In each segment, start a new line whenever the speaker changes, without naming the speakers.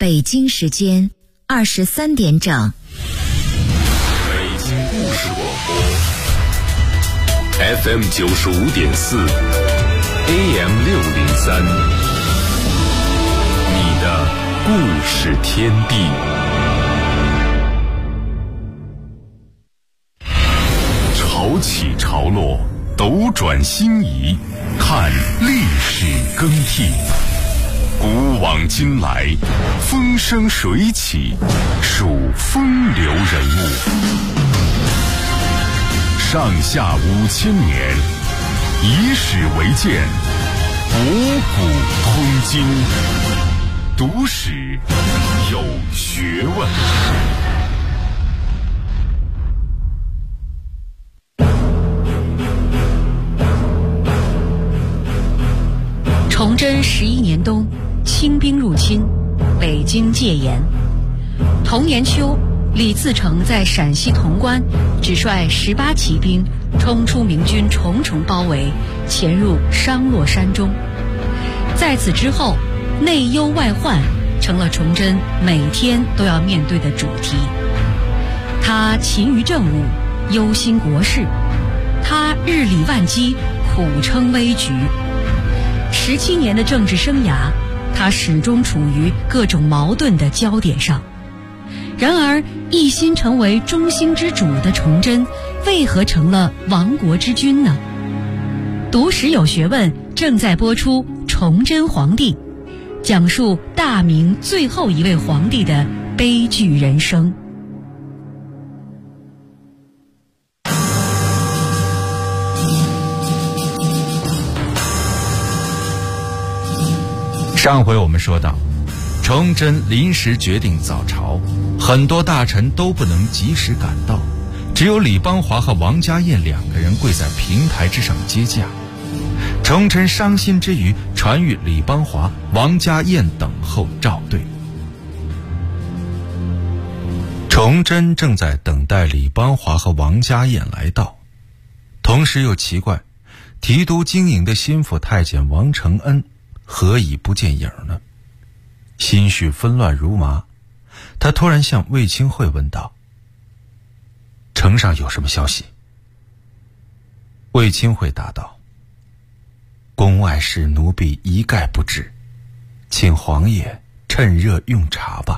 北京时间23点整。
北京故事广播 FM 95.4 AM 603，你的故事天地。潮起潮落，斗转星移，看历史更替。古往今来，风生水起，数风流人物。上下5000年，以史为鉴，五古通今。读史有学问。
崇祯11年冬，清兵入侵，北京戒严。同年秋，李自成在陕西潼关只率18骑兵冲出明军重重包围，潜入商洛山中。在此之后，内忧外患成了崇祯每天都要面对的主题。他勤于政务，忧心国事，他日理万机，苦撑危局。17年的政治生涯，他始终处于各种矛盾的焦点上。然而，一心成为中兴之主的崇祯，为何成了亡国之君呢？读史有学问正在播出《崇祯皇帝》，讲述大明最后一位皇帝的悲剧人生。
上回我们说到，崇祯临时决定早朝，很多大臣都不能及时赶到，只有李邦华和王家燕2个人跪在平台之上接驾。崇祯伤心之余，传谕李邦华、王家燕等候召对。崇祯正在等待李邦华和王家燕来到，同时又奇怪，提督经营的心腹太监王承恩何以不见影呢？心绪纷乱如麻，他突然向卫青会问道：“呈上有什么消息？”卫青会答道：“宫外事奴婢一概不知，请皇爷趁热用茶吧。”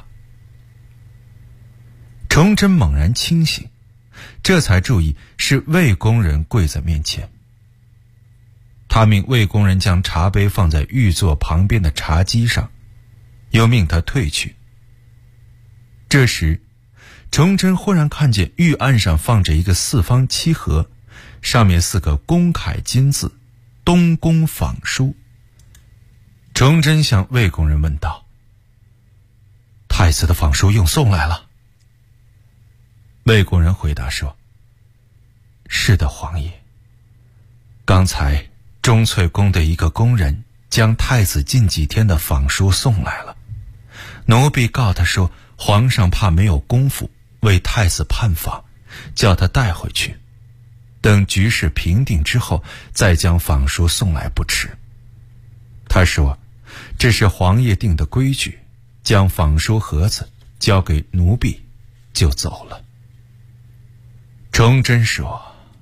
崇祯猛然清醒，这才注意是卫工人跪在面前。他命卫工人将茶杯放在御座旁边的茶几上，又命他退去。这时，崇祯忽然看见御案上放着一个4方漆盒，上面4个公楷金字“东宫仿书”。崇祯向卫工人问道：“太子的仿书用送来了？”卫工人回答说：“是的，皇爷。刚才钟粹宫的一个工人将太子近几天的仿书送来了，奴婢告他说皇上怕没有功夫为太子判访，叫他带回去，等局势平定之后再将仿书送来不迟。他说这是皇爷定的规矩，将仿书盒子交给奴婢就走了。”崇祯说：“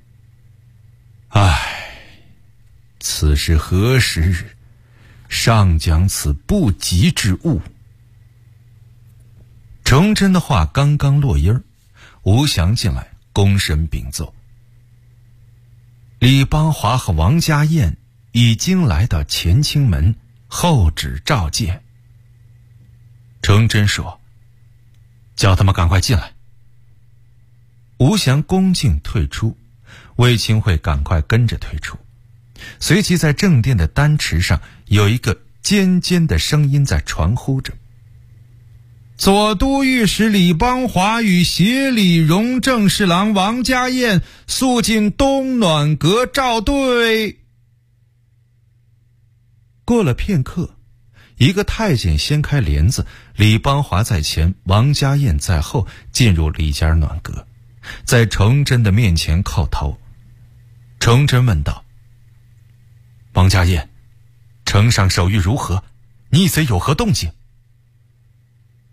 唉，此是何时？上讲此不吉之物。”崇祯的话刚刚落音儿，吴祥进来躬身禀奏：“李邦华和王家燕已经来到乾清门，候旨召见。”崇祯说：“叫他们赶快进来。”吴祥恭敬退出，卫青会赶快跟着退出。随即在正殿的丹池上有一个尖尖的声音在传呼着：“左都御史李邦华与协理荣正侍郎王家燕速进东暖阁召对。”过了片刻，一个太监掀开帘子，李邦华在前，王家燕在后，进入李家暖阁，在崇祯的面前叩头。崇祯问道：“王家燕，呈上手谕如何？逆贼有何动静？”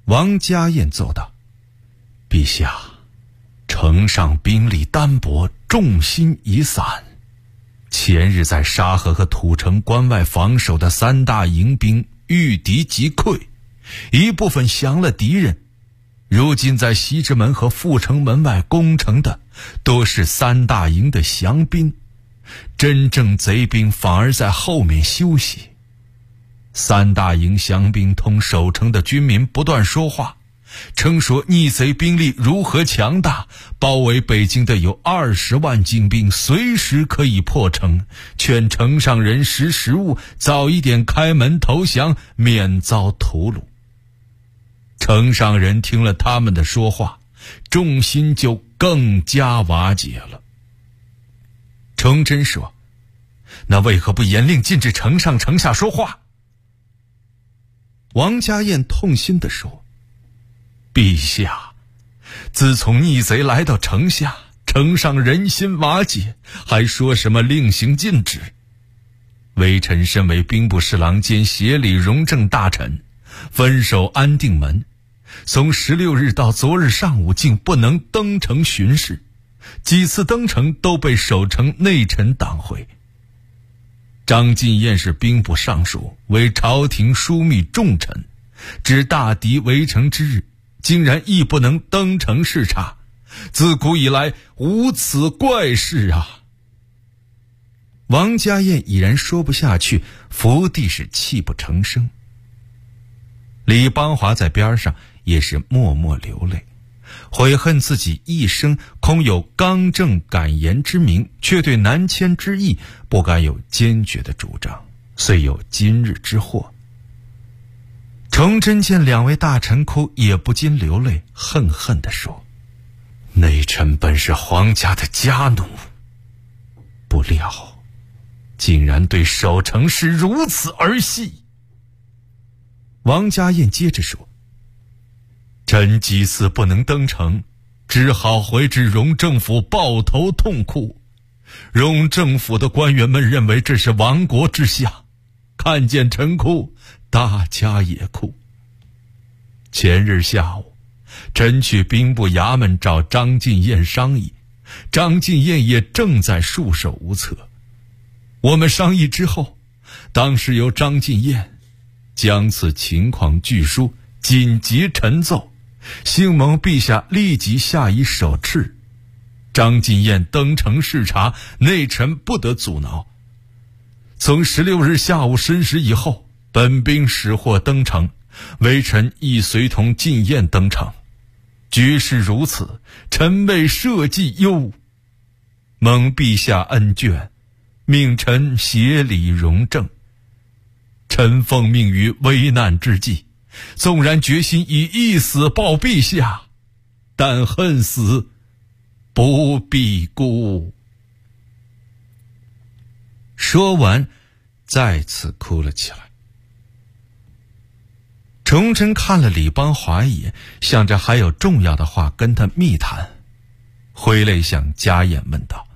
王家燕奏道：“陛下，城上兵力单薄，众心已散。前日在沙河和土城关外防守的3大营兵遇敌击溃，一部分降了敌人。如今在西直门和阜成门外攻城的都是3大营的降兵，真正贼兵反而在后面休息。3大营降兵同守城的军民不断说话，称说逆贼兵力如何强大，包围北京的有20万精兵，随时可以破城，劝城上人识时务，早一点开门投降，免遭屠戮。城上人听了他们的说话，众心就更加瓦解了。崇祯说：“那为何不严令禁止城上城下说话？”王家燕痛心地说：“陛下，自从逆贼来到城下，城上人心瓦解，还说什么令行禁止？微臣身为兵部侍郎兼协理荣政大臣，分守安定门，从16日到昨日上午竟不能登城巡视，几次登城都被守城内臣挡回。张进彦是兵部尚书，为朝廷枢密重臣，知大敌围城之日，竟然亦不能登城视察，自古以来无此怪事啊！”王家燕已然说不下去，伏地是泣不成声。李邦华在边上也是默默流泪，悔恨自己一生空有刚正敢言之名，却对南迁之意不敢有坚决的主张，遂有今日之祸。崇祯见2位大臣哭，也不禁流泪，恨恨地说：“内臣本是皇家的家奴，不料竟然对守城事如此儿戏。”王家燕接着说：“臣几次不能登城，只好回至荣政府抱头痛哭。荣政府的官员们认为这是亡国之相，看见臣哭，大家也哭。前日下午，臣去兵部衙门找张进彦商议，张进彦也正在束手无策。我们商议之后，当时由张进彦将此情况据书，紧急陈奏，幸蒙陛下立即下以手敕。张进彦登城视察，内臣不得阻挠。从16日下午申时以后，本兵始获登城，微臣亦随同进彦登城。局势如此，臣为社稷忧，蒙陛下恩眷，命臣协理荣政。臣奉命于危难之际，纵然决心以一死报陛下，但恨死不必辜。”说完，再次哭了起来。崇祯看了李邦华一眼，想着还有重要的话跟他密谈，挥泪向家燕问道：“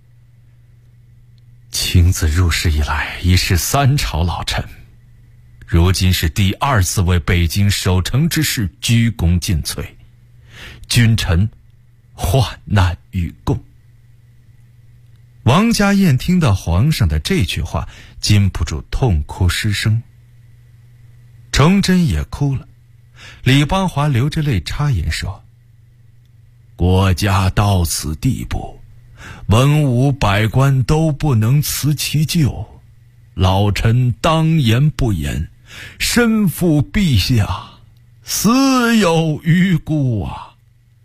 卿自入仕以来，已是3朝老臣，如今是第2次为北京守城之事鞠躬尽瘁，君臣患难与共。”王家燕听到皇上的这句话，禁不住痛哭失声。崇祯也哭了，李邦华流着泪插言说：“国家到此地步，文武百官都不能辞其咎，老臣当言不言，身负陛下，死有余辜啊！”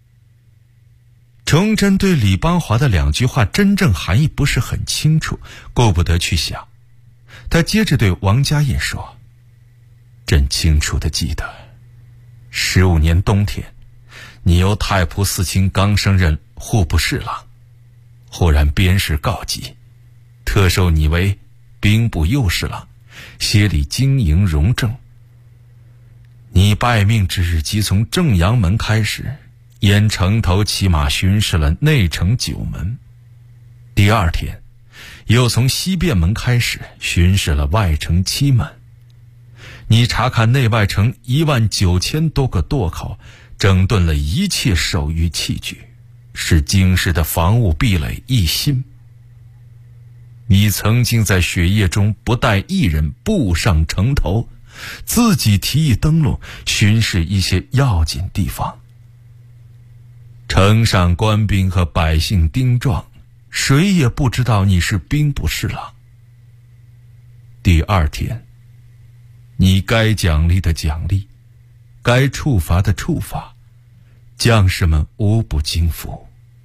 崇祯对李邦华的2句话真正含义不是很清楚，顾不得去想。他接着对王家燕说：“朕清楚地记得，15年冬天，你由太仆寺卿刚升任户部侍郎，忽然边事告急，特授你为兵部右侍郎，协理经营荣政。你拜命之日即从正阳门开始，沿城头骑马巡视了内城9门，第2天又从西便门开始巡视了外城7门。 你查看内外城19000多个垛口，整顿了一切守御器具，使京师的防务壁垒一新。你曾经在雪夜中不带一人步上城头，自己提议登陆，巡视一些要紧地方。城上官兵和百姓丁壮，谁也不知道你是兵部侍郎。第二天，你该奖励的奖励，该处罚的处罚，将士们无不惊服。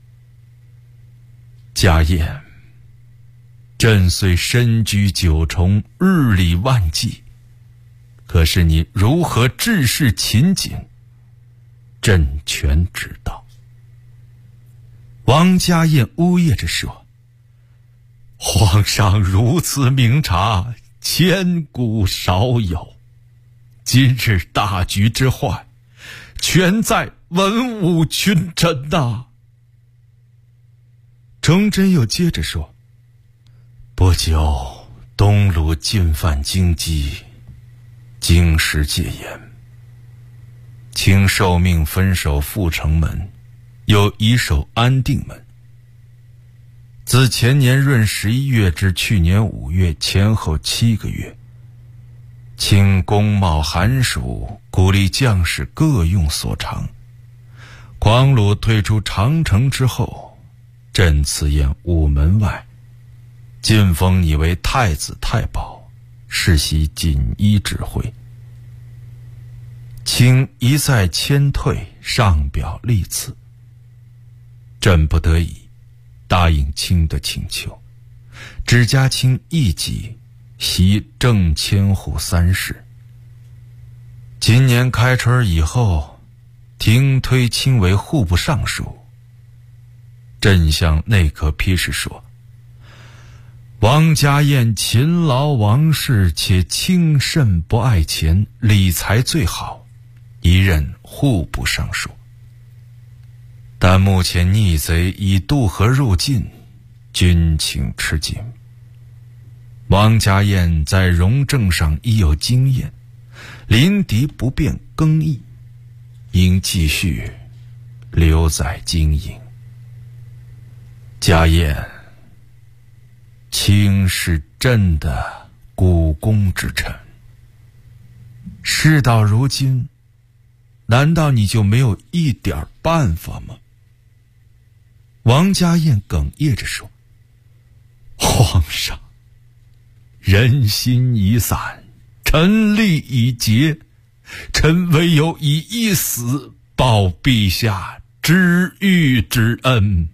家宴，朕虽身居九重，日理万机，可是你如何治事勤谨，朕全知道。王家燕呜咽着说：皇上如此明察，千古少有，今日大局之患，全在文武群臣呐。崇祯又接着说：不久东鲁进犯京畿，京师戒严，请受命分守阜成门，又移守安定门。自前年闰11月至去年5月前后7个月，请公冒寒暑，鼓励将士各用所长。广鲁退出长城之后，朕赐宴午门外，晋封你为太子太保，世袭锦衣指挥。请一再迁退，上表立次。朕不得已答应卿的请求，只加卿一级，袭正千户3事。今年开春以后，廷推卿为户部尚书。朕向内阁批示说：王家燕勤劳王室，且轻慎不爱钱，理财最好，一任户部尚书。但目前逆贼已渡河入晋，军情吃紧。王家燕在戎政上已有经验，临敌不便更易，应继续留在京营。家燕，卿是朕的股肱之臣，事到如今，难道你就没有一点办法吗？王家燕哽咽着说：皇上，人心已散，臣力已竭，臣唯有以一死报陛下知遇之恩。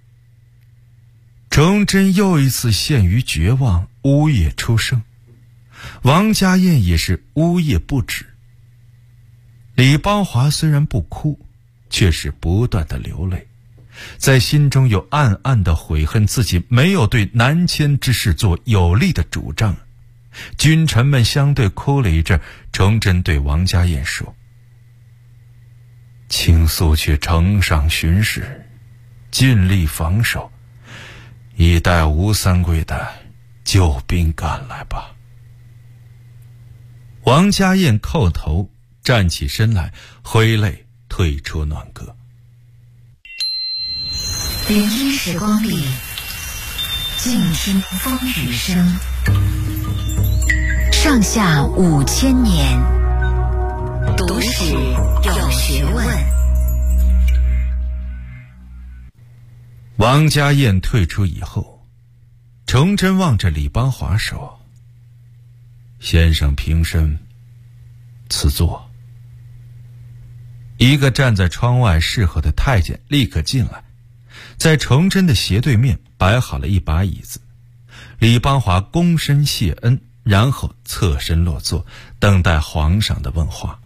崇祯又一次陷于绝望，呜咽出声。王家燕也是呜咽不止。李邦华虽然不哭，却是不断的流泪，在心中有暗暗的悔恨自己没有对南迁之事做有力的主张。君臣们相对哭了一阵，崇祯对王家燕说：请速去城上巡视，尽力防守，以待吴三桂的救兵赶来吧。王家燕叩头，站起身来，挥泪退出暖阁。
聆听时光里，静听风雨声。上下5000年，读史有学问。
王家燕退出以后，崇祯望着李邦华说：先生平身，赐座。一个站在窗外侍候的太监立刻进来，在崇祯的斜对面摆好了一把椅子。李邦华躬身谢恩，然后侧身落座，等待皇上的问话。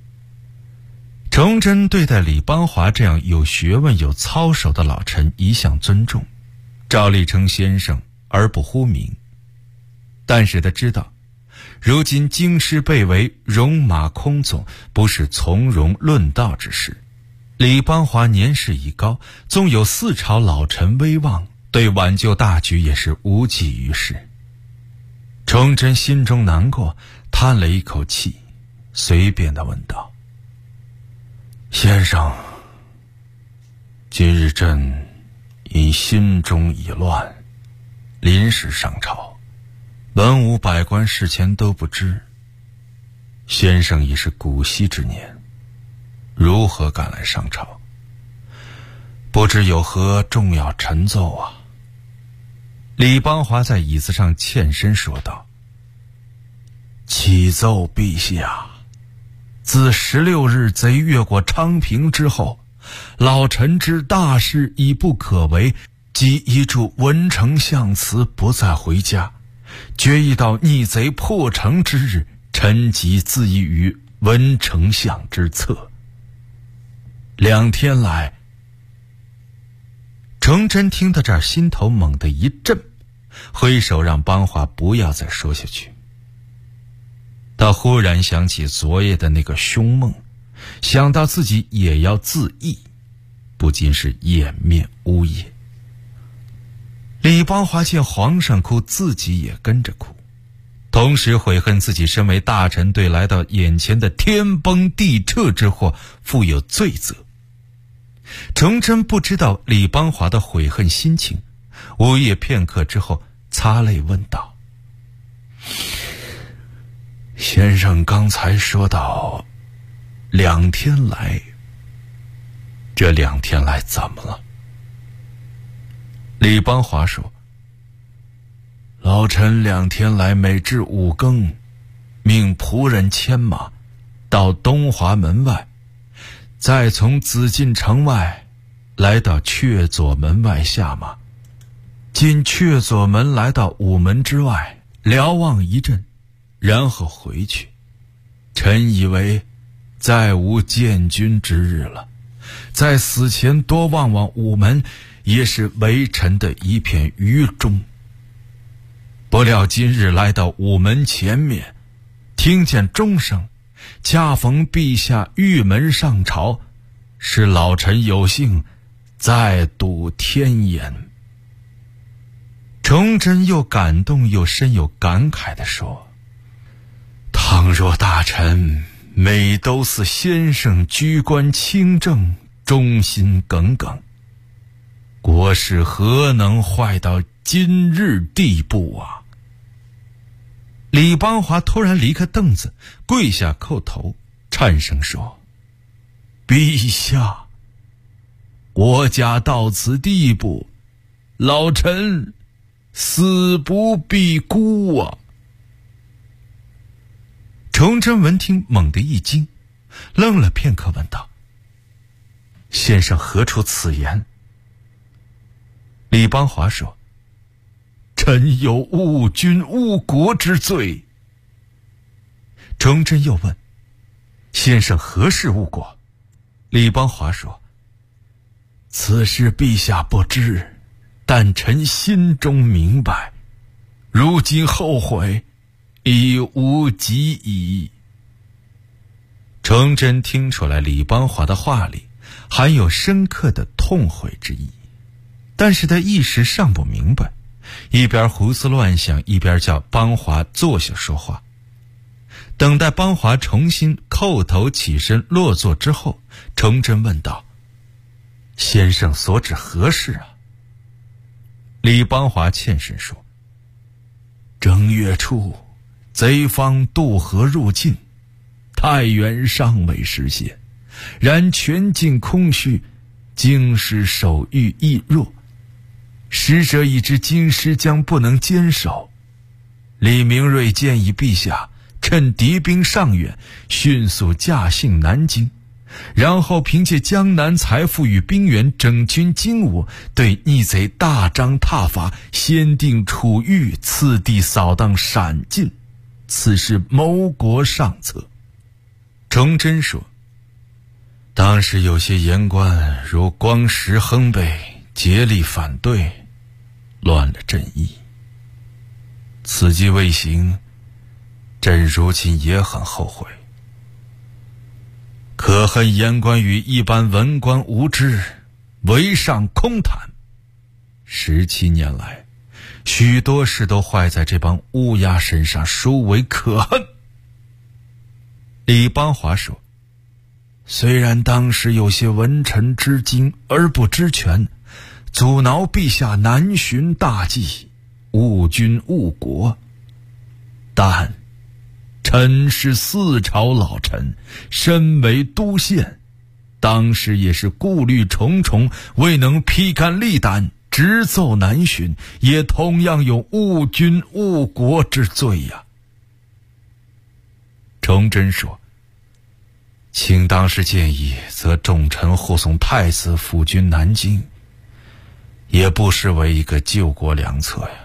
崇祯对待李邦华这样有学问有操守的老臣一向尊重，照例称先生而不呼名。但是他知道，如今京师被围，戎马空总，不是从容论道之事。李邦华年事已高，纵有4朝老臣威望，对挽救大局也是无济于事。崇祯心中难过， 叹了一口气，随便地问道：“先生，今日朕因心中已乱，临时上朝，文武百官事前都不知。先生已是古稀之年，如何赶来上朝？不知有何重要陈奏啊？”李邦华在椅子上欠身说道：“启奏陛下，自16日贼越过昌平之后，老臣之大事已不可为，即依著文丞相辞不再回家，决意到逆贼破城之日，臣即自缢于文丞相之侧。2天来。”崇祯听到这儿，心头猛地一震，挥手让邦华不要再说下去。他忽然想起昨夜的那个凶梦，想到自己也要自缢，不禁是掩面呜咽。李邦华见皇上哭，自己也跟着哭，同时悔恨自己身为大臣，对来到眼前的天崩地彻之祸负有罪责。崇祯不知道李邦华的悔恨心情，呜咽片刻之后，擦泪问道：“先生刚才说到2天来，这2天来怎么了？”李邦华说：“老臣2天来每至5更，命仆人牵马到东华门外，再从紫禁城外来到阙左门外下马，进阙左门来到午门之外，瞭望一阵，然后回去。臣以为再无见君之日了，在死前多望望午门，也是为臣的一片愚忠。不料今日来到午门前面，听见钟声，恰逢陛下御门上朝，使老臣有幸再睹天颜。”崇祯又感动又深有感慨地说：“倘若大臣每都似先生居官清正，忠心耿耿，国事何能坏到今日地步啊！”李邦华突然离开凳子，跪下叩头，颤声说：“陛下，国家到此地步，老臣死不必辜啊！”崇祯闻听，猛地一惊，愣了片刻，问道：“先生何出此言？”李邦华说：“臣有误君误国之罪。”崇祯又问：“先生何事误国？”李邦华说：“此事陛下不知，但臣心中明白，如今后悔已无及矣。”崇祯听出来李邦华的话里含有深刻的痛悔之意，但是他一时尚不明白，一边胡思乱想，一边叫邦华坐下说话。等待邦华重新叩头起身落座之后，崇祯问道：“先生所指何事啊？”李邦华欠身说：“正月初，贼方渡河入晋，太原尚未实现，然全境空虚，京师守御亦弱，使者已知京师将不能坚守。李明瑞建议陛下趁敌兵尚远，迅速驾幸南京，然后凭借江南财富与兵源，整军精武，对逆贼大张挞伐，先定楚豫，次第扫荡陕晋，此事谋国上策。”崇祯说：“当时有些言官如光实、亨贝竭力反对，乱了朕意。此计未行，朕如今也很后悔。可恨言官与一般文官无知，为上空谈。17年来，许多事都坏在这帮乌鸦身上，殊为可恨。 李邦华说，虽然当时有些文臣知经而不知权，阻挠陛下南巡大计，误君误国，但臣是四朝老臣，身为都县，当时也是顾虑重重，未能披肝沥胆直奏南巡，也同样有误君误国之罪呀。崇祯说，卿当时建议，则众臣护送太子辅军南京，也不失为一个救国良策呀。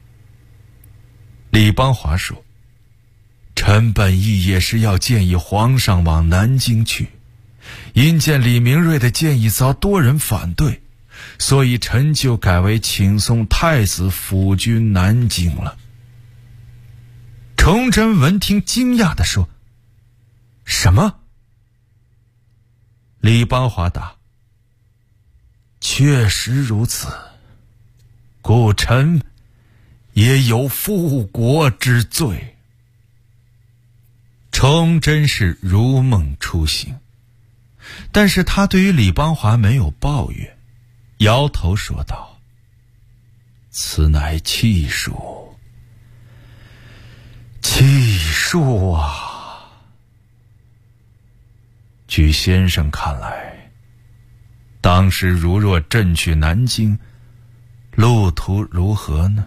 李邦华说，臣本意也是要建议皇上往南京去，因见李明瑞的建议遭多人反对，所以臣就改为请送太子辅军南京了。崇祯闻听惊讶地说，什么？李邦华答，确实如此，故臣也有复国之罪。崇祯是如梦初醒，但是他对于李邦华没有抱怨，摇头说道，此乃气数，气数啊！据先生看来，当时如若朕去南京，路途如何呢？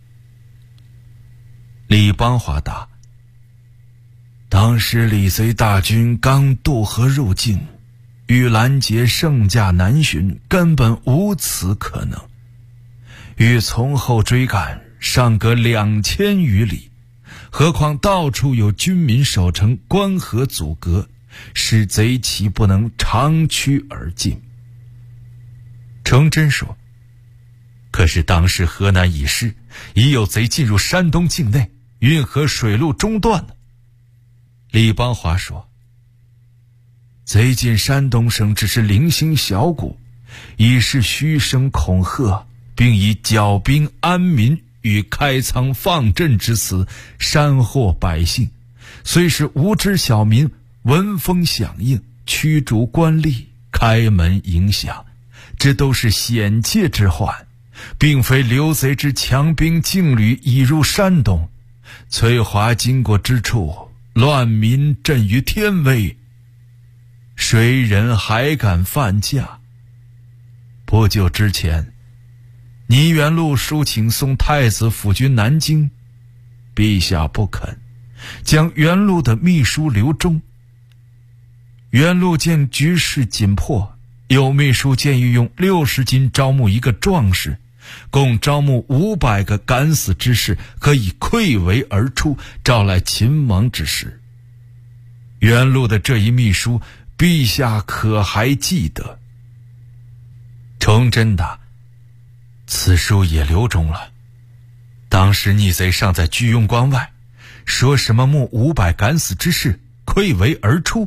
李邦华答，当时李贼大军刚渡河入境，欲拦截圣驾南巡，根本无此可能。欲从后追赶，尚隔2000余里，何况到处有军民守城，关河阻隔，使贼岂不能长驱而进？崇祯说，可是当时河南已失，已有贼进入山东境内，运河水路中断了。李邦华说，贼进山东省只是零星小股，已是虚声恐吓，并以剿兵安民与开仓放赈之词煽惑百姓，虽是无知小民闻风响应，驱逐官吏，开门迎享，这都是险切之患，并非刘贼之强兵劲旅已入山东，崔华经过之处，乱民震于天威，谁人还敢犯驾？不久之前，倪元禄书请送太子辅军南京，陛下不肯，将元禄的秘书刘忠。元禄见局势紧迫，有秘书建议用60斤招募一个壮士，共招募500个敢死之士，可以溃围而出，招来秦王之时。元禄的这一秘书，陛下可还记得？崇祯答，此书也留中了。当时逆贼尚在居庸关外，说什么募500敢死之士，溃围而出。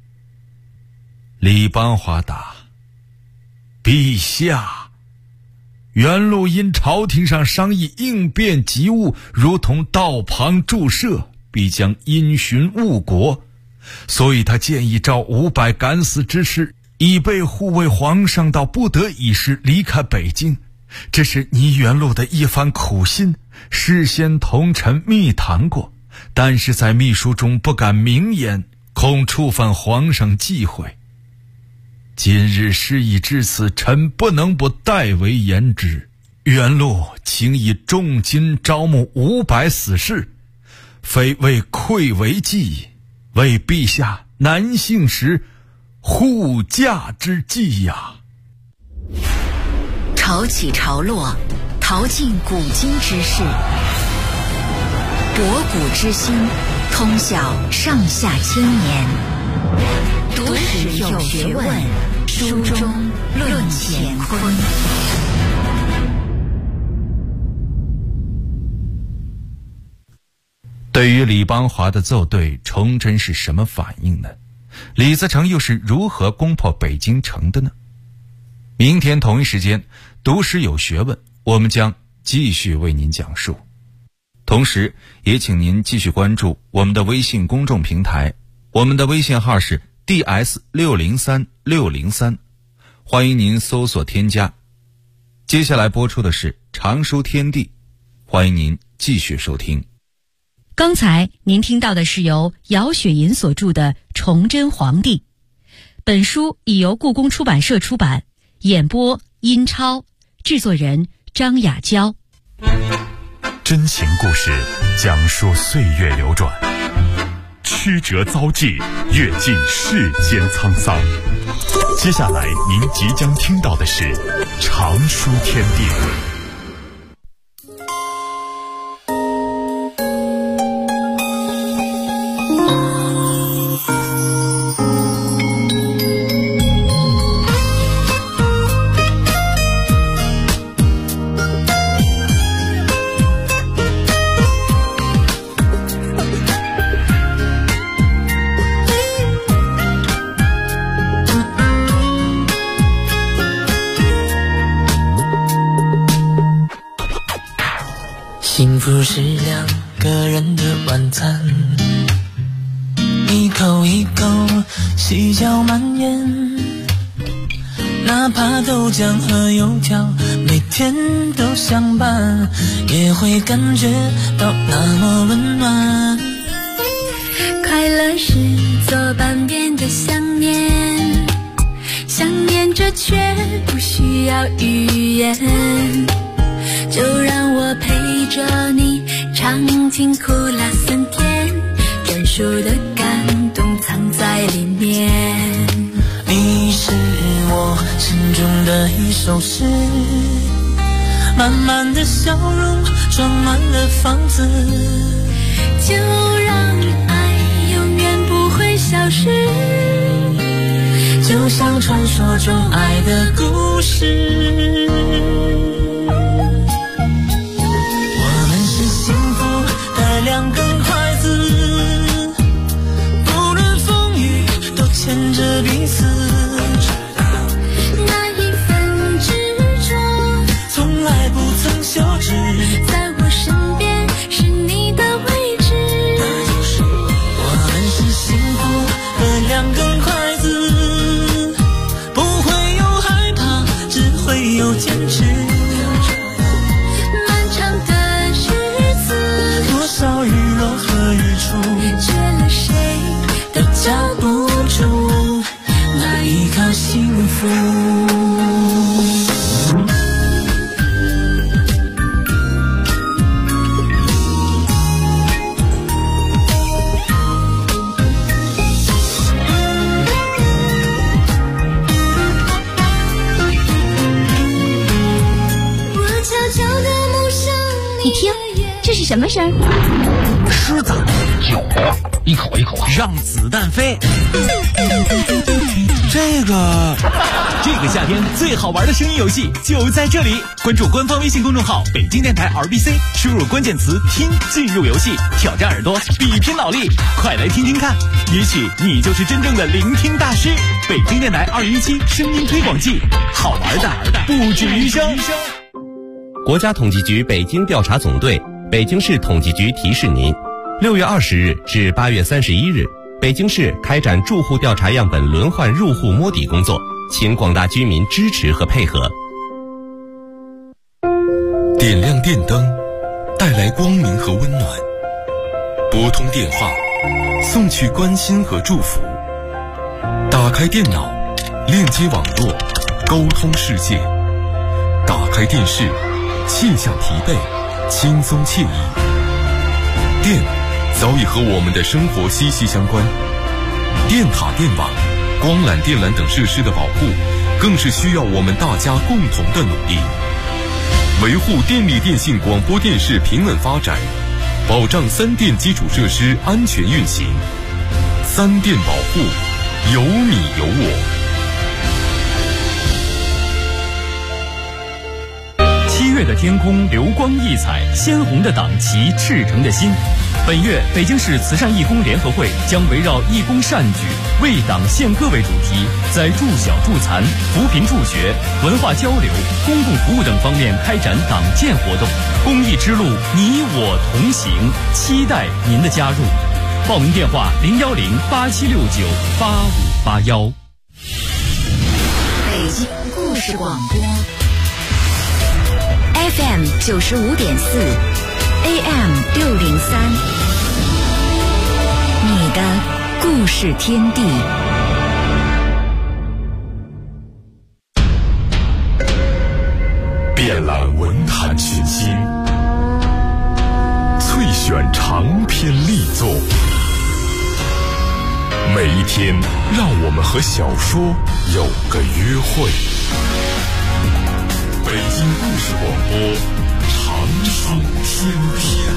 李邦华答，陛下，元禄因朝廷上商议应变急务，如同道旁注射，必将因循误国，所以他建议召500敢死之士，以备护卫皇上到不得已时离开北京。这是倪元禄的一番苦心，事先同臣密谈过，但是在秘书中不敢明言，恐触犯皇上忌讳。今日事已至此，臣不能不代为言之。元禄请以重金招募500死士，非为溃围计，为陛下南幸时护驾之计呀。
潮起潮落，淘尽古今之事，博古之今，通晓上下千年。读史有学问，书中论乾坤。
对于李邦华的奏对，崇祯是什么反应呢？李自成又是如何攻破北京城的呢？明天同一时间，读史有学问，我们将继续为您讲述。同时也请您继续关注我们的微信公众平台我们的微信号是 DS603603，欢迎您搜索添加。接下来播出的是常书天地，欢迎您继续收听。
刚才您听到的是由姚雪银所著的《崇祯皇帝》，本书已由故宫出版社出版，演播殷超，制作人张雅娇。
真情故事讲述岁月流转，曲折遭际，阅尽世间沧桑。接下来您即将听到的是常书天地。
幸福是两个人的晚餐，一口一口细嚼慢咽，哪怕豆浆和油条每天都相伴，也会感觉到那么温暖。
快乐是左半边的想念，想念着却不需要语言，就让我陪着你尝尽苦辣酸甜，专属的感动藏在里面。
你是我心中的一首诗，满满的笑容装满了房子，
就让爱永远不会消失，
就像传说中爱的故事。两根筷子，不论风雨都牵着彼此，
那一份执着
从来不曾休止，
在我身边是你的位置，
那就是我们是幸福的两根筷子，不会有害怕，只会有坚持。少日落和日出，
缺了谁
都交不出那一刻幸福。
我悄悄地摸上
你听，这是什么声？
狮子酒，一口一口啊，
让子弹飞。
这个夏天最好玩的声音游戏就在这里，关注官方微信公众号北京电台 RBC， 输入关键词听进入游戏，挑战耳朵，比拼脑力，快来听听看，也许你就是真正的聆听大师。北京电台2017声音推广季，好玩的不止于声。
国家统计局北京调查总队、北京市统计局提示您：6月20日至8月31日，北京市开展住户调查样本轮换入户摸底工作，请广大居民支持和配合。
点亮电灯，带来光明和温暖；拨通电话，送去关心和祝福；打开电脑，链接网络，沟通世界；打开电视，卸下疲惫，轻松惬意。电早已和我们的生活息息相关，电塔、电网、光缆、电缆等设施的保护，更是需要我们大家共同的努力。维护电力电信广播电视平稳发展，保障三电基础设施安全运行。三电保护，有你有我。
7月的天空流光溢彩，鲜红的党旗赤诚的心。本月北京市慈善义工联合会将围绕义工善举、为党献歌为主题，在助小助残、扶贫助学、文化交流、公共服务等方面开展党建活动。公益之路，你我同行，期待您的加入。 报名电话010-8769-8581。
北京故事广播 FM 95.4 AM 603，你的故事天地。
遍览文坛群星，萃选长篇力作，每一天让我们和小说有个约会。北京故事广播，长寿天地。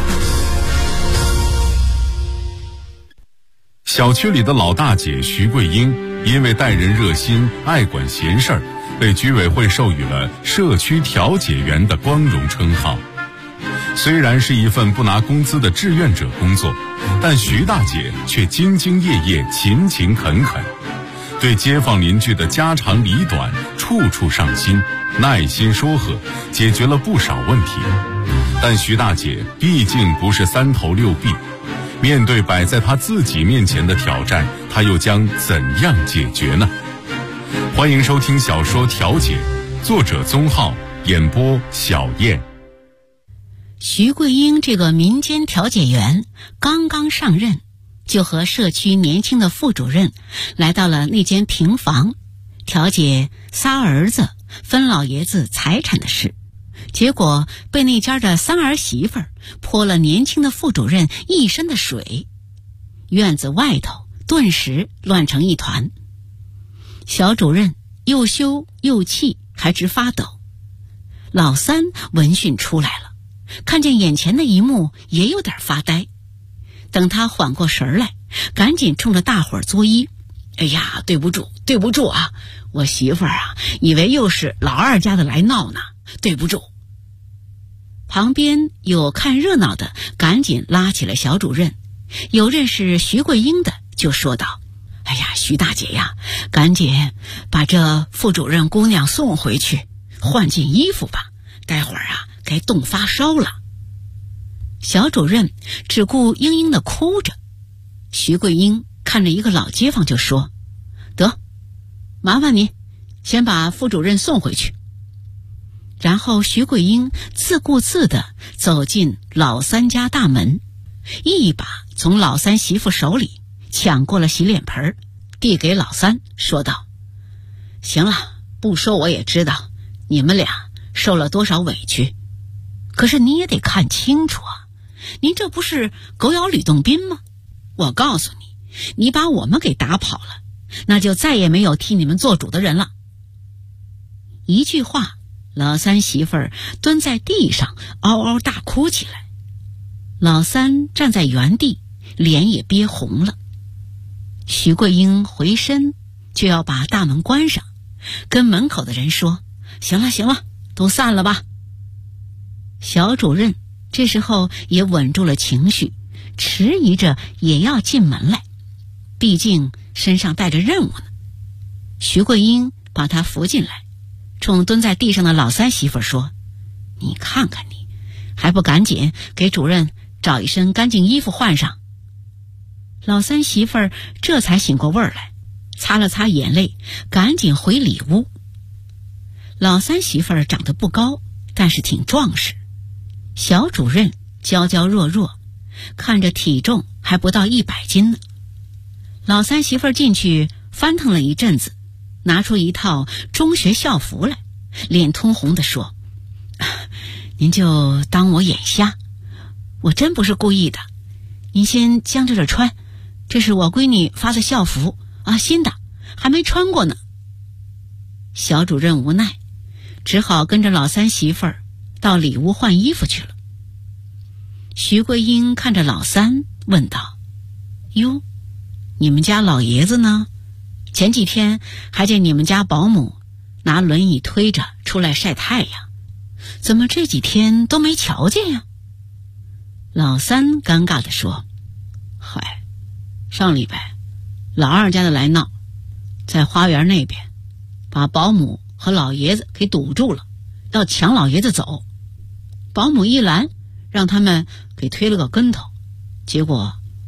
小区里的老大姐徐桂英，因为待人热心、爱管闲事儿，被居委会授予了社区调解员的光荣称号。虽然是一份不拿工资的志愿者工作，但徐大姐却兢兢业业、勤勤恳恳，对街坊邻居的家长里短处处上心，耐心说和，解决了不少问题。但徐大姐毕竟不是三头六臂，面对摆在她自己面前的挑战，她又将怎样解决呢？欢迎收听小说《调解》，作者宗浩，演播小燕。
徐桂英这个民间调解员刚刚上任，就和社区年轻的副主任来到了那间平房，调解仨儿子分老爷子财产的事，结果被那家的三儿媳妇儿泼了年轻的副主任一身的水，院子外头顿时乱成一团。小主任又羞又气，还直发抖。老三闻讯出来了，看见眼前的一幕也有点发呆。等他缓过神来，赶紧冲着大伙儿作揖：哎呀，对不住啊，我媳妇儿啊，以为又是老二家的来闹呢，对不住。旁边有看热闹的赶紧拉起了小主任，有认识徐桂英的就说道：哎呀，徐大姐呀，赶紧把这副主任姑娘送回去，换件衣服吧，待会儿啊该冻发烧了。小主任只顾嘤嘤地哭着，徐桂英看着一个老街坊就说：得，麻烦你先把副主任送回去。然后徐桂英自顾自地走进老三家大门，一把从老三媳妇手里抢过了洗脸盆，递给老三，说道：行了，不说我也知道你们俩受了多少委屈，可是你也得看清楚啊，您这不是狗咬吕洞宾吗？我告诉你，你把我们给打跑了，那就再也没有替你们做主的人了。一句话，老三媳妇儿蹲在地上嗷嗷大哭起来。老三站在原地，脸也憋红了。徐桂英回身就要把大门关上，跟门口的人说：行了，都散了吧。小主任这时候也稳住了情绪，迟疑着也要进门来，毕竟身上带着任务呢。徐桂英把他扶进来，冲蹲在地上的老三媳妇说：你看看你，还不赶紧给主任找一身干净衣服换上。老三媳妇儿这才醒过味儿来，擦了擦眼泪，赶紧回里屋。老三媳妇儿长得不高，但是挺壮实。小主任娇娇弱弱，看着体重还不到100斤呢。老三媳妇儿进去翻腾了一阵子，拿出一套中学校服来，脸通红地说：您就当我眼瞎，我真不是故意的，您先将就着穿，这是我闺女发的校服啊，新的，还没穿过呢。小主任无奈，只好跟着老三媳妇儿到里屋换衣服去了。徐桂英看着老三问道：哟，你们家老爷子呢？前几天还见你们家保姆拿轮椅推着出来晒太阳，怎么这几天都没瞧见呀？老三尴尬地说：嗨，上礼拜老二家的来闹，在花园那边把保姆和老爷子给堵住了，要抢老爷子走。保姆一拦，让他们给推了个跟头，结果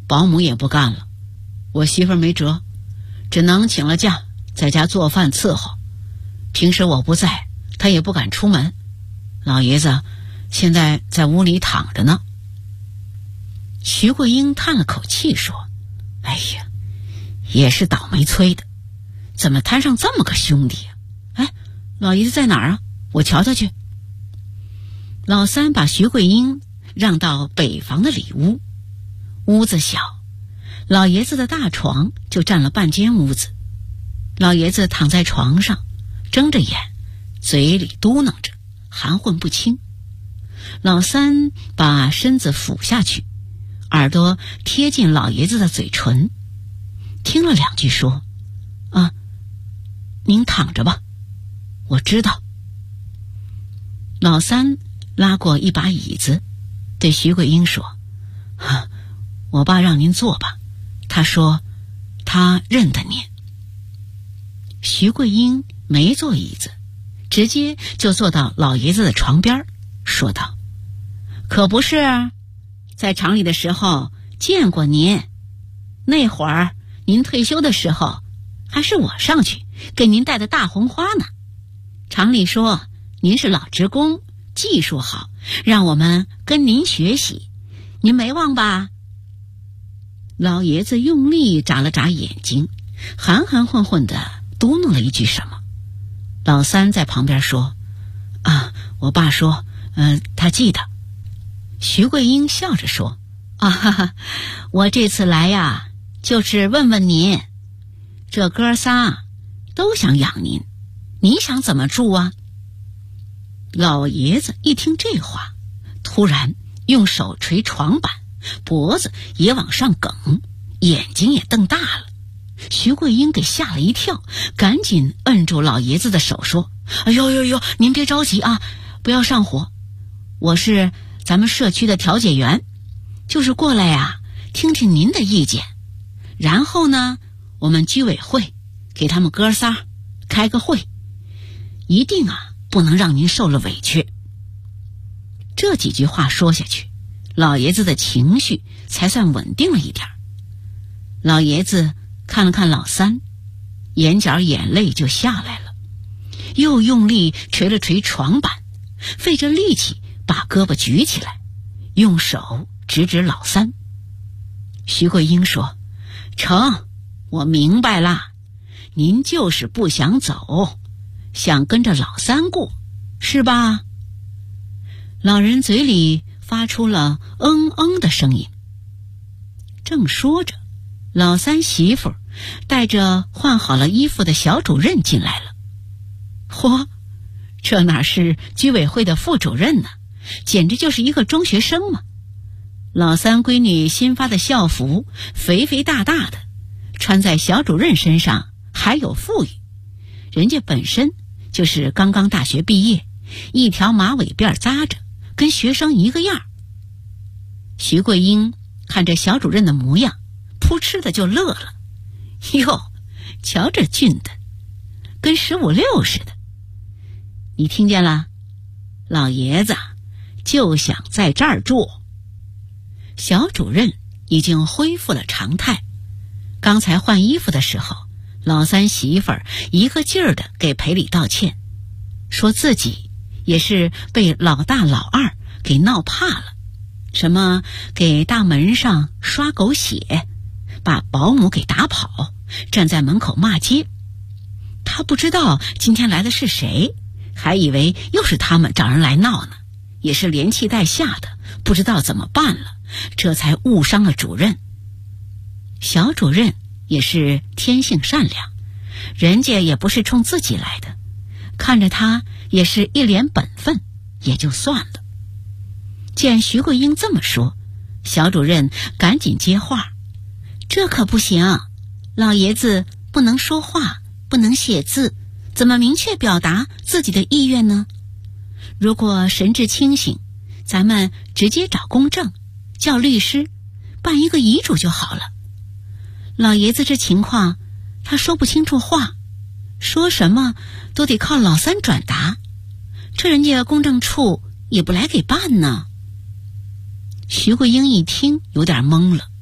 保姆也不干了，我媳妇儿没辙，只能请了假，在家做饭伺候。平时我不在，她也不敢出门。老爷子现在在屋里躺着呢。徐桂英叹了口气说：哎呀，也是倒霉催的，怎么摊上这么个兄弟呀？哎，老爷子在哪儿啊？我瞧瞧去。老三把徐桂英让到北房的里屋，屋子小，老爷子的大床就占了半间屋子。老爷子躺在床上，睁着眼，嘴里嘟囔着，含混不清。老三把身子俯下去，耳朵贴近老爷子的嘴唇，听了2句说：啊，您躺着吧，我知道。老三拉过一把椅子，对徐桂英说：我爸让您坐吧，他说他认得您。徐桂英没坐椅子，直接就坐到老爷子的床边，说道：可不是，在厂里的时候见过您，那会儿您退休的时候，还是我上去给您带的大红花呢。厂里说您是老职工，技术好，让我们跟您学习，您没忘吧？老爷子用力眨了眨眼睛，含含混混的嘟囔了一句什么。老三在旁边说：啊，我爸说他记得。徐桂英笑着说：啊哈哈，我这次来呀，就是问问您，这哥仨都想养您，你想怎么住啊？老爷子一听这话，突然用手捶床板，脖子也往上梗，眼睛也瞪大了。徐桂英给吓了一跳，赶紧摁住老爷子的手说：哎呦呦呦，您别着急啊，不要上火，我是咱们社区的调解员，就是过来呀，听听您的意见，然后呢，我们居委会给他们哥仨开个会，一定不能让您受了委屈。这几句话说下去，老爷子的情绪才算稳定了一点。老爷子看了看老三，眼角眼泪就下来了，又用力捶了捶床板，费着力气把胳膊举起来，用手指指老三。徐桂英说：成，我明白啦，您就是不想走，想跟着老三过，是吧？老人嘴里发出了嗯嗯的声音。正说着，老三媳妇带着换好了衣服的小主任进来了。嚯，这哪是居委会的副主任呢，简直就是一个中学生嘛。老三闺女新发的校服肥肥大大的，穿在小主任身上还有富裕，人家本身就是刚刚大学毕业，一条马尾辫扎着，跟学生一个样。徐桂英看着小主任的模样，扑哧的就乐了。哟，瞧这俊的，跟15、16似的。你听见了？老爷子就想在这儿住。小主任已经恢复了常态，刚才换衣服的时候，老三媳妇儿一个劲儿的给赔礼道歉，说自己也是被老大老二给闹怕了，什么给大门上刷狗血，把保姆给打跑，站在门口骂街。他不知道今天来的是谁，还以为又是他们找人来闹呢，也是连气带吓的，不知道怎么办了，这才误伤了主任。小主任也是天性善良，人家也不是冲自己来的，看着他也是一脸本分，也就算了。见徐桂英这么说，小主任赶紧接话：这可不行，老爷子不能说话，不能写字，怎么明确表达自己的意愿呢？如果神志清醒，咱们直接找公证，叫律师办一个遗嘱就好了。老爷子这情况，他说不清楚话，说什么都得靠老三转达，这人家公证处也不来给办呢。徐桂英一听有点懵了，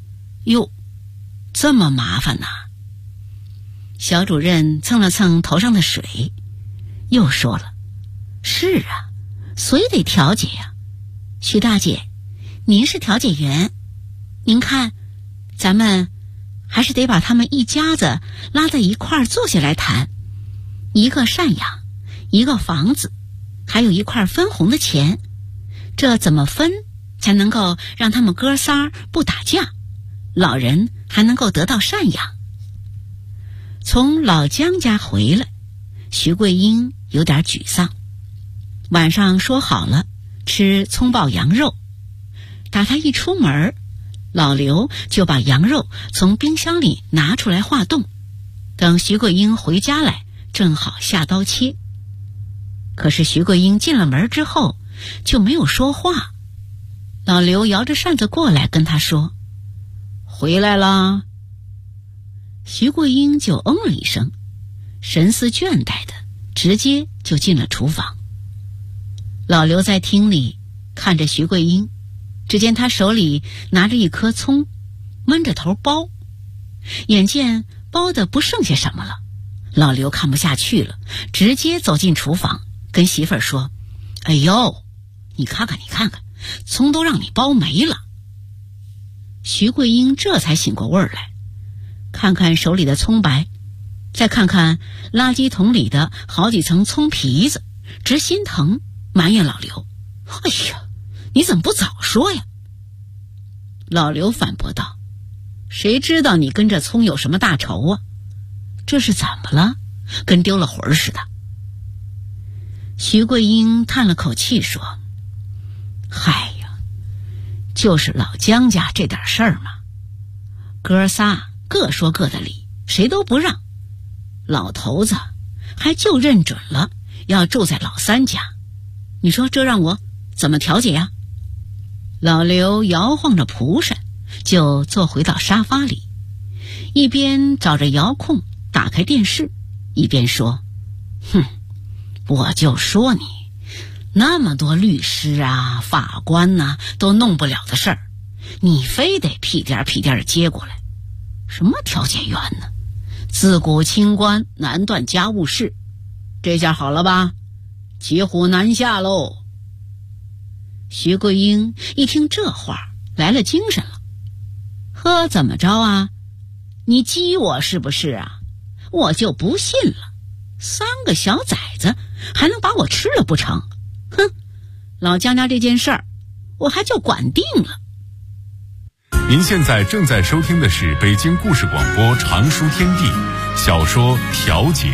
哟，这么麻烦呐！小主任蹭了蹭头上的水，又说了：“是啊，所以得调解呀。徐大姐，您是调解员，您看，咱们还是得把他们一家子拉在一块儿坐下来谈，一个赡养，一个房子，还有一块分红的钱，这怎么分才能够让他们哥仨不打架，老人还能够得到赡养？”从老姜家回来，徐桂英有点沮丧。晚上说好了吃葱爆羊肉，打他一出门，老刘就把羊肉从冰箱里拿出来化冻，等徐桂英回家来，正好下刀切。可是徐桂英进了门之后就没有说话。老刘摇着扇子过来跟他说：“回来了。”徐桂英就嗯了一声，神思倦怠的直接就进了厨房。老刘在厅里看着徐桂英，只见她手里拿着一颗葱，闷着头剥，眼见剥的不剩下什么了，老刘看不下去了，直接走进厨房跟媳妇儿说：“哎呦，你看看，葱都让你剥没了。”徐桂英这才醒过味儿来，看看手里的葱白，再看看垃圾桶里的好几层葱皮子，直心疼，埋怨老刘：“哎呀，你怎么不早说呀？”老刘反驳道：“谁知道你跟这葱有什么大仇啊？这是怎么了？跟丢了魂似的。”徐桂英叹了口气说：“嗨呀，就是老姜家这点事儿嘛，哥仨各说各的理，谁都不让。老头子还就认准了要住在老三家，你说这让我怎么调解呀？”老刘摇晃着蒲扇，就坐回到沙发里，一边找着遥控打开电视，一边说：“哼，我就说你那么多律师啊、法官呐，都弄不了的事儿，你非得屁颠屁颠的接过来。什么调解员呢？自古清官难断家务事，这下好了吧？骑虎难下喽。”徐桂英一听这话，来了精神了：“呵，怎么着啊？你激我是不是啊？我就不信了，3个小崽子还能把我吃了不成？哼，老姜家这件事儿，我还就管定了。”
您现在正在收听的是北京故事广播常书天地小说《调解》。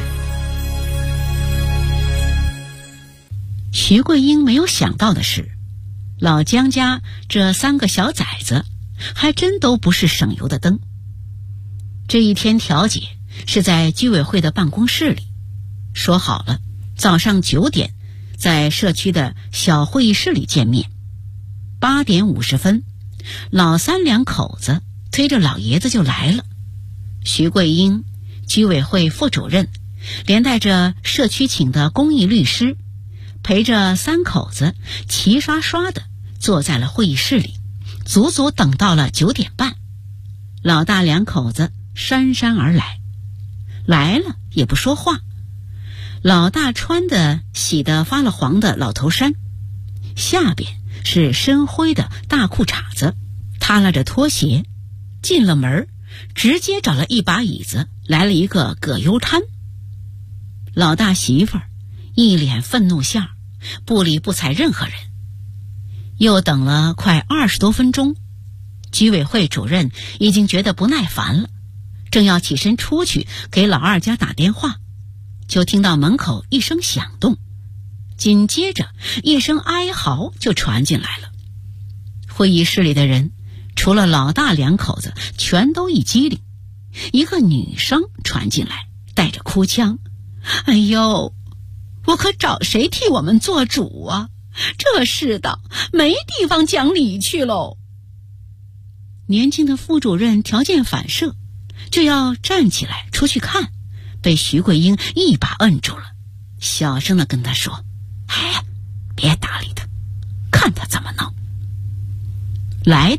徐桂英没有想到的是，老姜家这3个小崽子还真都不是省油的灯。这一天调解是在居委会的办公室里，说好了早上9点在社区的小会议室里见面。8点50分，老3两口子推着老爷子就来了。徐桂英、居委会副主任，连带着社区请的公益律师，陪着3口子齐刷刷的坐在了会议室里，足足等到了9点半。老大2口子姗姗而来，来了也不说话。老大穿的洗得发了黄的老头衫，下边是深灰的大裤衩子，耷拉着拖鞋，进了门直接找了一把椅子，来了一个葛优瘫。老大媳妇儿一脸愤怒相，不理不睬任何人。又等了快20多分钟，居委会主任已经觉得不耐烦了，正要起身出去给老二家打电话，就听到门口一声响动，紧接着一声哀嚎就传进来了。会议室里的人除了老大2口子全都一激灵，一个女声传进来，带着哭腔：“哎呦，我可找谁替我们做主啊？这世道没地方讲理去喽！”年轻的副主任条件反射，就要站起来出去看，被徐桂英一把摁住了，小声地跟他说：“哎，别搭理他，看他怎么弄。”来的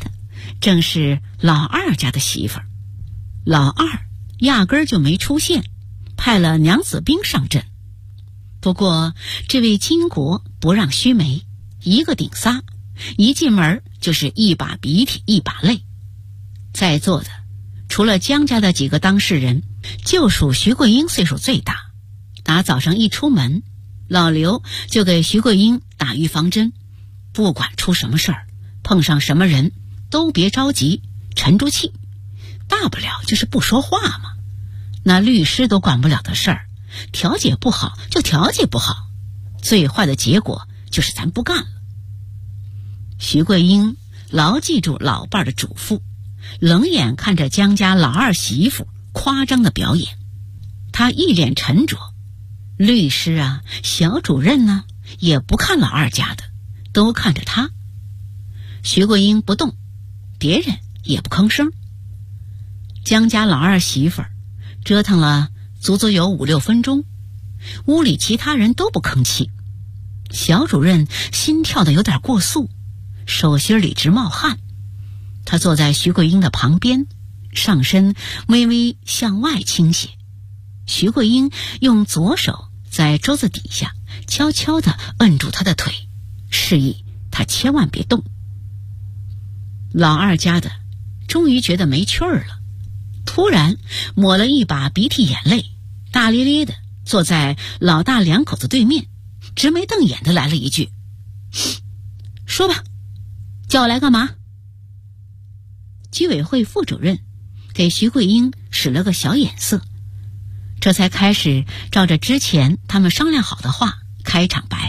正是老二家的媳妇儿。老二压根儿就没出现，派了娘子兵上阵。不过这位金国不让须眉，一个顶仨，一进门就是一把鼻涕一把泪。在座的除了江家的几个当事人，就属徐桂英岁数最大。打早上一出门，老刘就给徐桂英打预防针，不管出什么事儿，碰上什么人都别着急，沉住气，大不了就是不说话嘛。那律师都管不了的事儿，调解不好就调解不好，最坏的结果就是咱不干了。徐桂英牢记住老伴的嘱咐，冷眼看着江家老二媳妇夸张的表演，她一脸沉着。律师啊，小主任呢，也不看老二家的，都看着他。徐桂英不动，别人也不吭声。江家老二媳妇折腾了足足有5-6分钟，屋里其他人都不吭气。小主任心跳得有点过速，手心里直冒汗。他坐在徐桂英的旁边，上身微微向外倾斜。徐桂英用左手在桌子底下悄悄地摁住他的腿，示意他千万别动。老二家的终于觉得没趣儿了，突然抹了一把鼻涕眼泪，大咧咧地坐在老大两口子对面，直眉瞪眼地来了一句：说吧，叫我来干嘛？居委会副主任给徐桂英使了个小眼色，这才开始照着之前他们商量好的话开场白。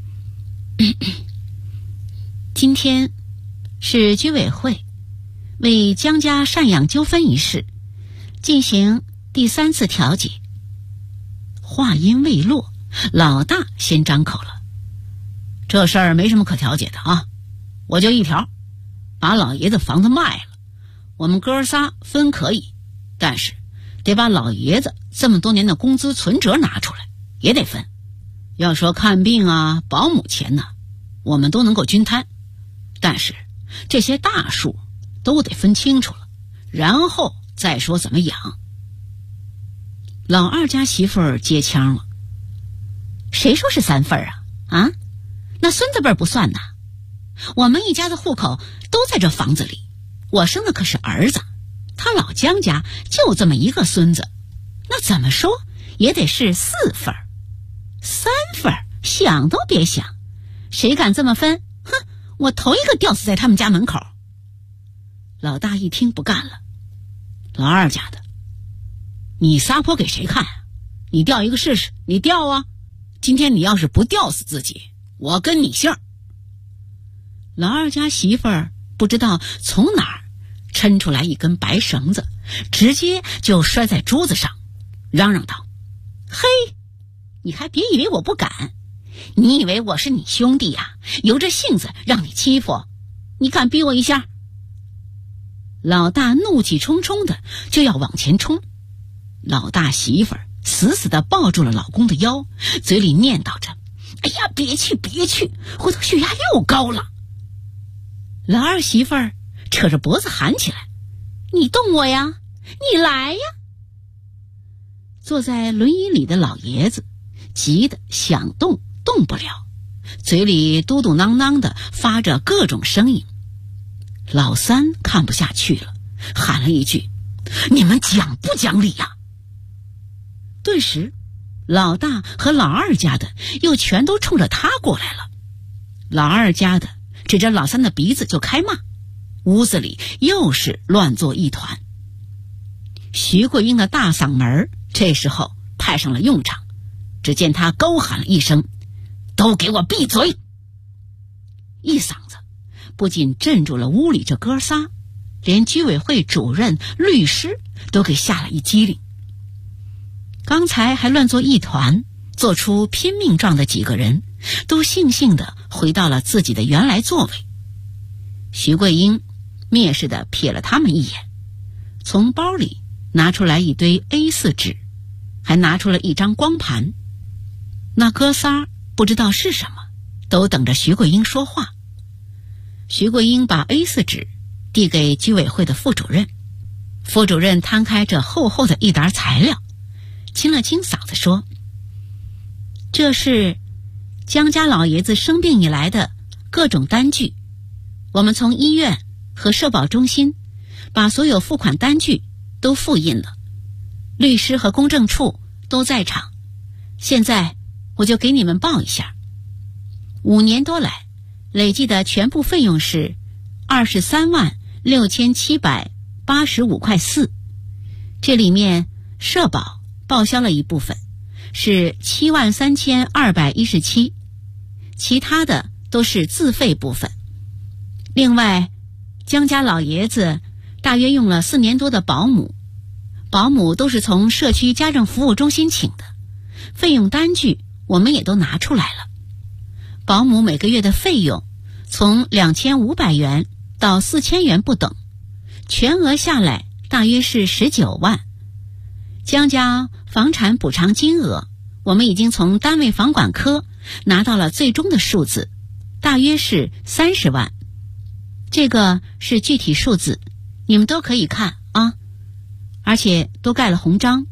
今天是居委会为江家赡养纠纷一事进行第3次调解。话音未落，老大先张口了：这事儿没什么可调解的啊，我就一条，把老爷子房子卖了，我们哥仨分可以，但是得把老爷子这么多年的工资存折拿出来，也得分。要说看病啊、保姆钱呢，我们都能够均摊，但是这些大数都得分清楚了，然后再说怎么养。老二家媳妇儿接腔了：谁说是3份啊？那孙子辈不算呐，我们一家的户口都在这房子里，我生的可是儿子，他老江家就这么一个孙子，那怎么说也得是4份，3份想都别想，谁敢这么分，哼，我头一个吊死在他们家门口。老大一听不干了：老二家的，你撒泼给谁看啊？你吊一个试试，你吊啊！今天你要是不吊死自己，我跟你姓。老二家媳妇儿不知道从哪儿抻出来一根白绳子，直接就摔在桌子上，嚷嚷道：嘿，你还别以为我不敢，你以为我是你兄弟呀？有这性子让你欺负，你敢逼我一下？老大怒气冲冲的就要往前冲，老大媳妇儿死死地抱住了老公的腰，嘴里念叨着：哎呀，别去别去，回头血压又高了。老二媳妇儿扯着脖子喊起来：你动我呀，你来呀！坐在轮椅里的老爷子急得想动动不了，嘴里嘟嘟囔囔的发着各种声音。老三看不下去了，喊了一句：你们讲不讲理呀？顿时老大和老二家的又全都冲着他过来了。老二家的指着老三的鼻子就开骂，屋子里又是乱作一团。徐桂英的大嗓门这时候派上了用场，只见他高喊了一声：都给我闭嘴！一嗓子不仅镇住了屋里这哥仨，连居委会主任、律师都给吓了一激灵。刚才还乱作一团做出拼命状的几个人都悻悻地回到了自己的原来座位。徐桂英蔑视地瞥了他们一眼，从包里拿出来一堆 A4 纸，还拿出了一张光盘。那哥仨不知道是什么，都等着徐桂英说话。徐桂英把 A4 纸递给居委会的副主任。副主任摊开这厚厚的一沓材料，清了清嗓子说：“这是江家老爷子生病以来的各种单据，我们从医院和社保中心把所有付款单据都复印了，律师和公证处都在场。现在我就给你们报一下，5年多来累计的全部费用是236785块4，这里面社保报销了一部分，是73217，其他的都是自费部分。另外，江家老爷子大约用了4年多的保姆都是从社区家政服务中心请的，费用单据我们也都拿出来了。保姆每个月的费用从2500元到4000元不等，全额下来大约是19万。江家房产补偿金额，我们已经从单位房管科拿到了最终的数字，大约是30万。这个是具体数字，你们都可以看啊，而且都盖了红章。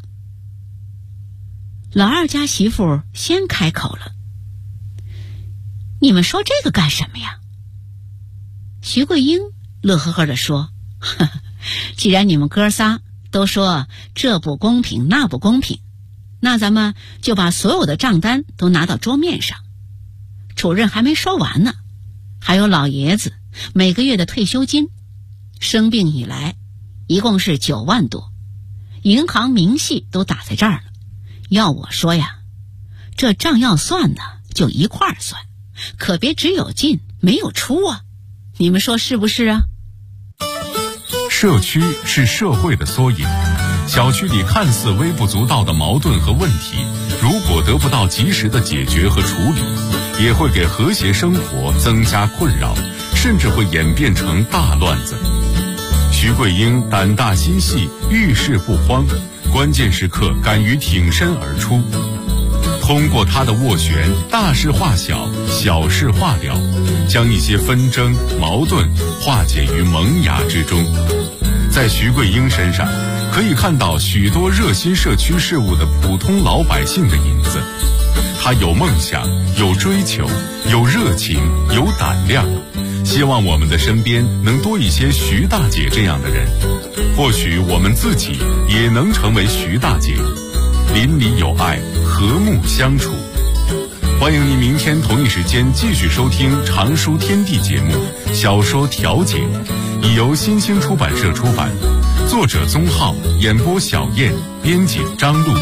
老二家媳妇先开口了：“你们说这个干什么呀？”徐桂英乐呵呵地说：“呵呵，既然你们哥仨都说这不公平那不公平，那咱们就把所有的账单都拿到桌面上。主任还没说完呢，还有老爷子每个月的退休金，生病以来一共是9万多，银行明细都打在这儿了。要我说呀，这账要算呢就一块儿算，可别只有进没有出啊，你们说是不是啊？”
社区是社会的缩影，小区里看似微不足道的矛盾和问题，如果得不到及时的解决和处理，也会给和谐生活增加困扰，甚至会演变成大乱子。徐桂英胆大心细，遇事不慌，关键时刻敢于挺身而出。通过她的斡旋，大事化小，小事化了，将一些纷争矛盾化解于萌芽之中。在徐桂英身上可以看到许多热心社区事务的普通老百姓的影子。她有梦想，有追求，有热情，有胆量，希望我们的身边能多一些徐大姐这样的人，或许我们自己也能成为徐大姐，邻里有爱，和睦相处。欢迎您明天同一时间继续收听《常书天地》节目《小说调解》，已由新兴出版社出版，作者宗浩，演播小燕，编辑张璐。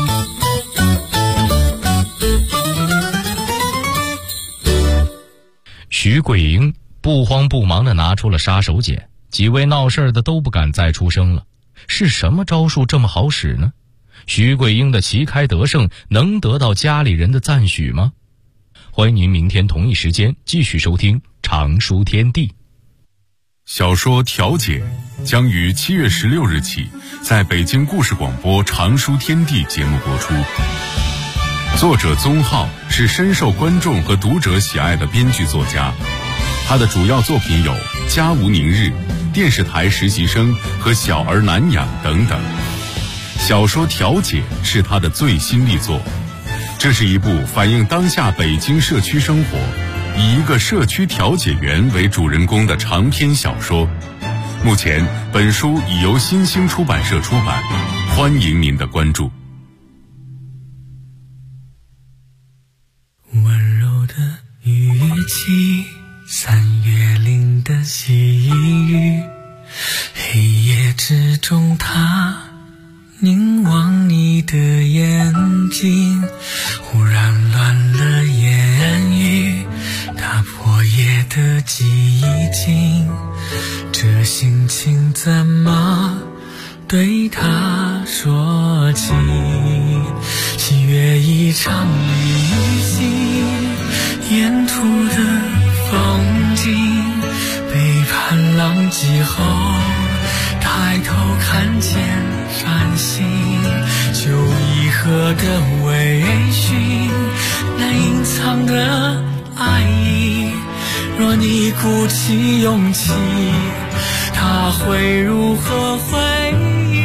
徐桂英不慌不忙地拿出了杀手锏，几位闹事的都不敢再出声了。是什么招数这么好使呢？徐桂英的旗开得胜能得到家里人的赞许吗？欢迎您明天同一时间继续收听《常书天地》。
小说《调解》将于7月16日起在北京故事广播《常书天地》节目播出。作者宗浩是深受观众和读者喜爱的编剧作家，他的主要作品有《家无宁日》、电视台实习生和小儿难养等等。小说《调解》是他的最新力作，这是一部反映当下北京社区生活，以一个社区调解员为主人公的长篇小说。目前本书已由新兴出版社出版，欢迎您的关注。
温柔的语气，3月里的细雨，黑夜之中他凝望你的眼睛，忽然乱了言语，打破夜的寂静，这心情怎么对他说起？喜悦一场旅行，沿途的风景，背叛浪迹后抬头看见繁星，就一河的微醺，难隐藏的爱意，若你鼓起勇气， 他会如何回应？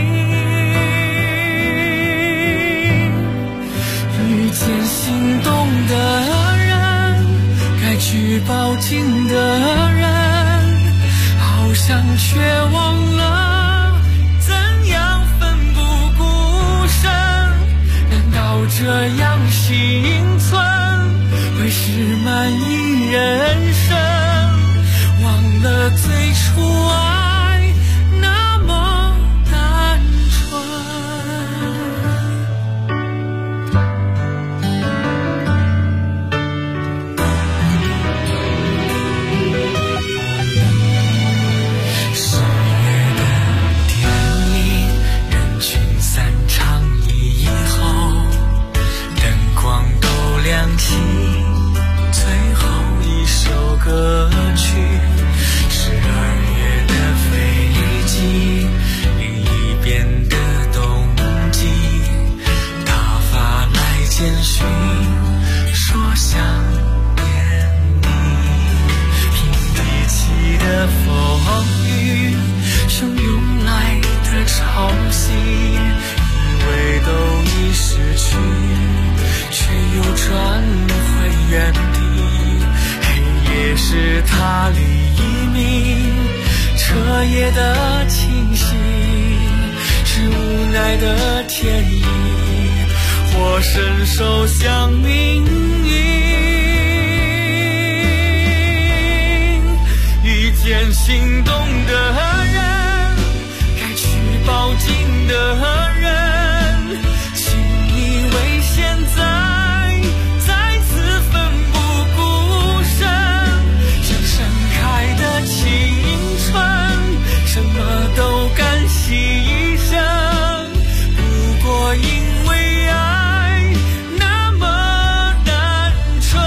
遇见心动的人，该去抱紧的人，好像却忘了怎样奋不顾身。难道这样幸存会是满意人生？忘了最初爱那么单纯。10月的电影，人群散场以后，灯光都亮起，最后一首歌曲是2月的飞机，另一边的冬季，他发来简讯说想念你。平地起的风雨，汹涌来的潮汐，以为都已失去，却又转回原地。黑夜是他离一命，彻夜的清醒，是无奈的天意，我伸手向命运。遇见心动的人，该去抱紧的人，请你为现在再次奋不顾身。像盛开的青春，什么都敢牺牲，不过因为爱那么单纯。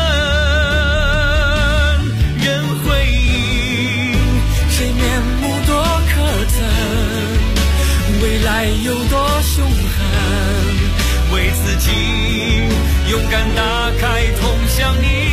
人回应，谁面目多可憎，未来有多凶狠，为自己勇敢打开通向你